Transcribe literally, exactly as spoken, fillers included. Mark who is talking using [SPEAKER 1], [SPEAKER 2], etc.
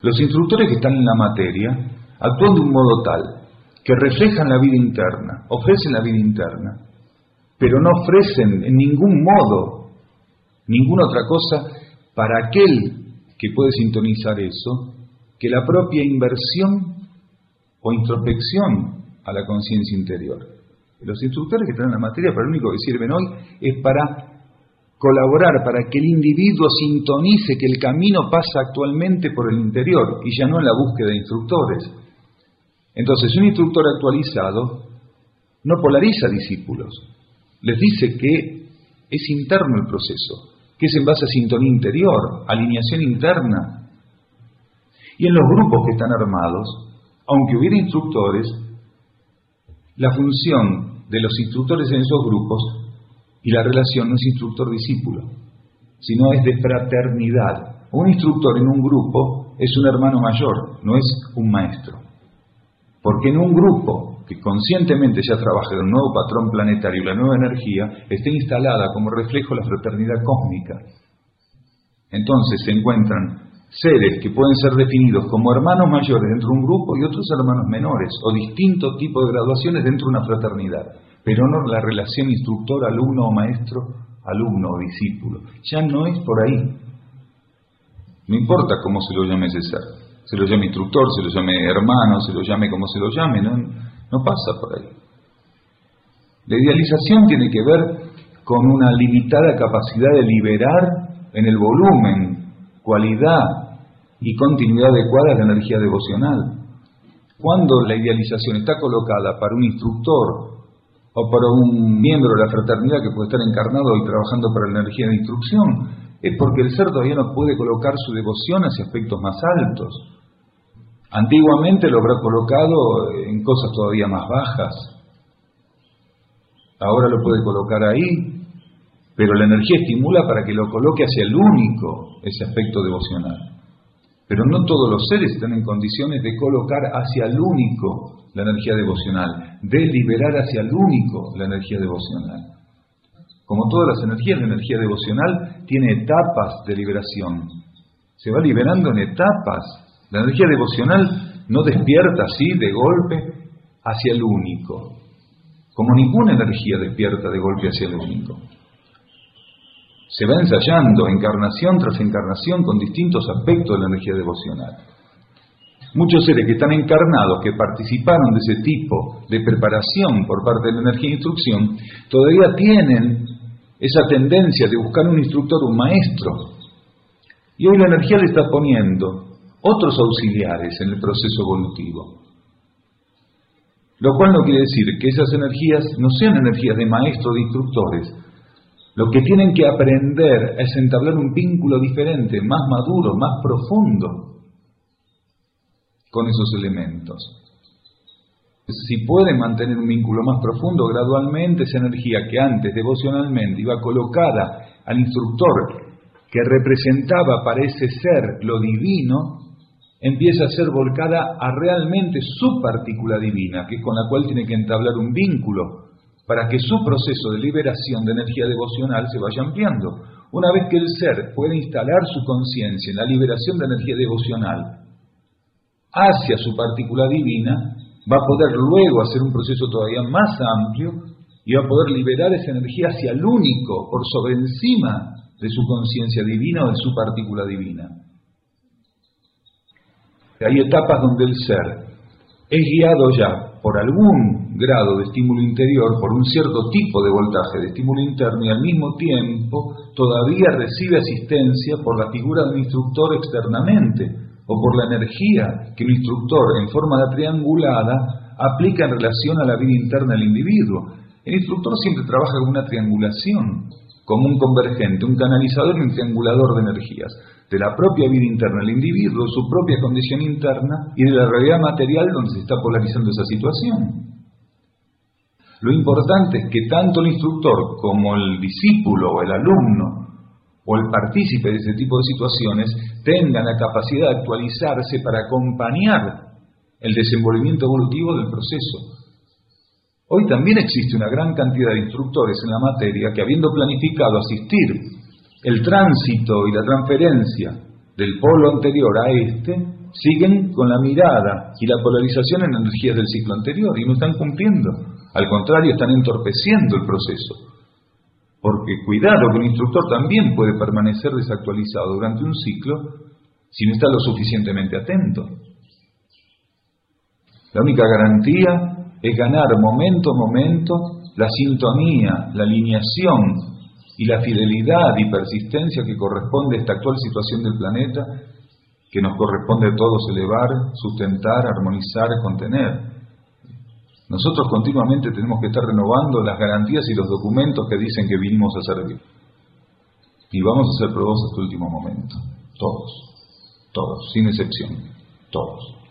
[SPEAKER 1] Los instructores que están en la materia actúan de un modo tal que reflejan la vida interna, ofrecen la vida interna, pero no ofrecen en ningún modo ninguna otra cosa para aquel que puede sintonizar eso que la propia inversión o introspección a la conciencia interior. Los instructores que están en la materia, para lo único que sirven hoy es para colaborar, para que el individuo sintonice que el camino pasa actualmente por el interior y ya no en la búsqueda de instructores. Entonces, un instructor actualizado no polariza discípulos, les dice que es interno el proceso, que es en base a sintonía interior, alineación interna. Y en los grupos que están armados, aunque hubiera instructores, la función de los instructores en esos grupos y la relación no es instructor-discípulo, sino es de fraternidad. Un instructor en un grupo es un hermano mayor, no es un maestro. Porque en un grupo que conscientemente ya trabaja del nuevo patrón planetario y la nueva energía, está instalada como reflejo la fraternidad cósmica. Entonces se encuentran seres que pueden ser definidos como hermanos mayores dentro de un grupo y otros hermanos menores, o distintos tipos de graduaciones dentro de una fraternidad, pero no la relación instructor-alumno o maestro-alumno o discípulo. Ya no es por ahí. No importa cómo se lo llame ese ser. Se lo llame instructor, se lo llame hermano, se lo llame como se lo llame, no, no pasa por ahí. La idealización tiene que ver con una limitada capacidad de liberar en el volumen, cualidad y continuidad adecuada de la energía devocional. Cuando la idealización está colocada para un instructor o para un miembro de la fraternidad que puede estar encarnado y trabajando para la energía de instrucción, es porque el ser todavía no puede colocar su devoción hacia aspectos más altos. Antiguamente lo habrá colocado en cosas todavía más bajas. Ahora lo puede colocar ahí, pero la energía estimula para que lo coloque hacia el único, ese aspecto devocional. Pero no todos los seres están en condiciones de colocar hacia el único la energía devocional, de liberar hacia el único la energía devocional. Como todas las energías, la energía devocional tiene etapas de liberación. Se va liberando en etapas. La energía devocional no despierta así de golpe hacia el único, como ninguna energía despierta de golpe hacia el único. Se va ensayando encarnación tras encarnación con distintos aspectos de la energía devocional. Muchos seres que están encarnados, que participaron de ese tipo de preparación por parte de la energía de instrucción, todavía tienen esa tendencia de buscar un instructor, un maestro. Y hoy la energía le está poniendo otros auxiliares en el proceso evolutivo. Lo cual no quiere decir que esas energías no sean energías de maestros, de instructores. Lo que tienen que aprender es entablar un vínculo diferente, más maduro, más profundo con esos elementos. Si pueden mantener un vínculo más profundo, gradualmente esa energía que antes devocionalmente iba colocada al instructor, que representaba para ese ser lo divino, empieza a ser volcada a realmente su partícula divina, que es con la cual tiene que entablar un vínculo, para que su proceso de liberación de energía devocional se vaya ampliando. Una vez que el ser puede instalar su conciencia en la liberación de energía devocional hacia su partícula divina, va a poder luego hacer un proceso todavía más amplio y va a poder liberar esa energía hacia el único, por sobre encima de su conciencia divina o de su partícula divina. Hay etapas donde el ser es guiado ya por algún grado de estímulo interior, por un cierto tipo de voltaje de estímulo interno, y al mismo tiempo todavía recibe asistencia por la figura de un instructor externamente, o por la energía que un instructor en forma de triangulada aplica en relación a la vida interna del individuo. El instructor siempre trabaja con una triangulación, como un convergente, un canalizador y un triangulador de energías, de la propia vida interna del individuo, su propia condición interna y de la realidad material donde se está polarizando esa situación. Lo importante es que tanto el instructor como el discípulo o el alumno o el partícipe de ese tipo de situaciones tengan la capacidad de actualizarse para acompañar el desenvolvimiento evolutivo del proceso. Hoy también existe una gran cantidad de instructores en la materia que, habiendo planificado asistir el tránsito y la transferencia del polo anterior a este siguen con la mirada y la polarización en energías del ciclo anterior y no están cumpliendo. Al contrario, están entorpeciendo el proceso. Porque cuidado que un instructor también puede permanecer desactualizado durante un ciclo si no está lo suficientemente atento. La única garantía es ganar momento a momento la sintonía, la alineación y la fidelidad y persistencia que corresponde a esta actual situación del planeta, que nos corresponde a todos elevar, sustentar, armonizar, contener. Nosotros continuamente tenemos que estar renovando las garantías y los documentos que dicen que vinimos a servir. Y vamos a ser probados hasta el último momento. Todos. Todos. Sin excepción. Todos.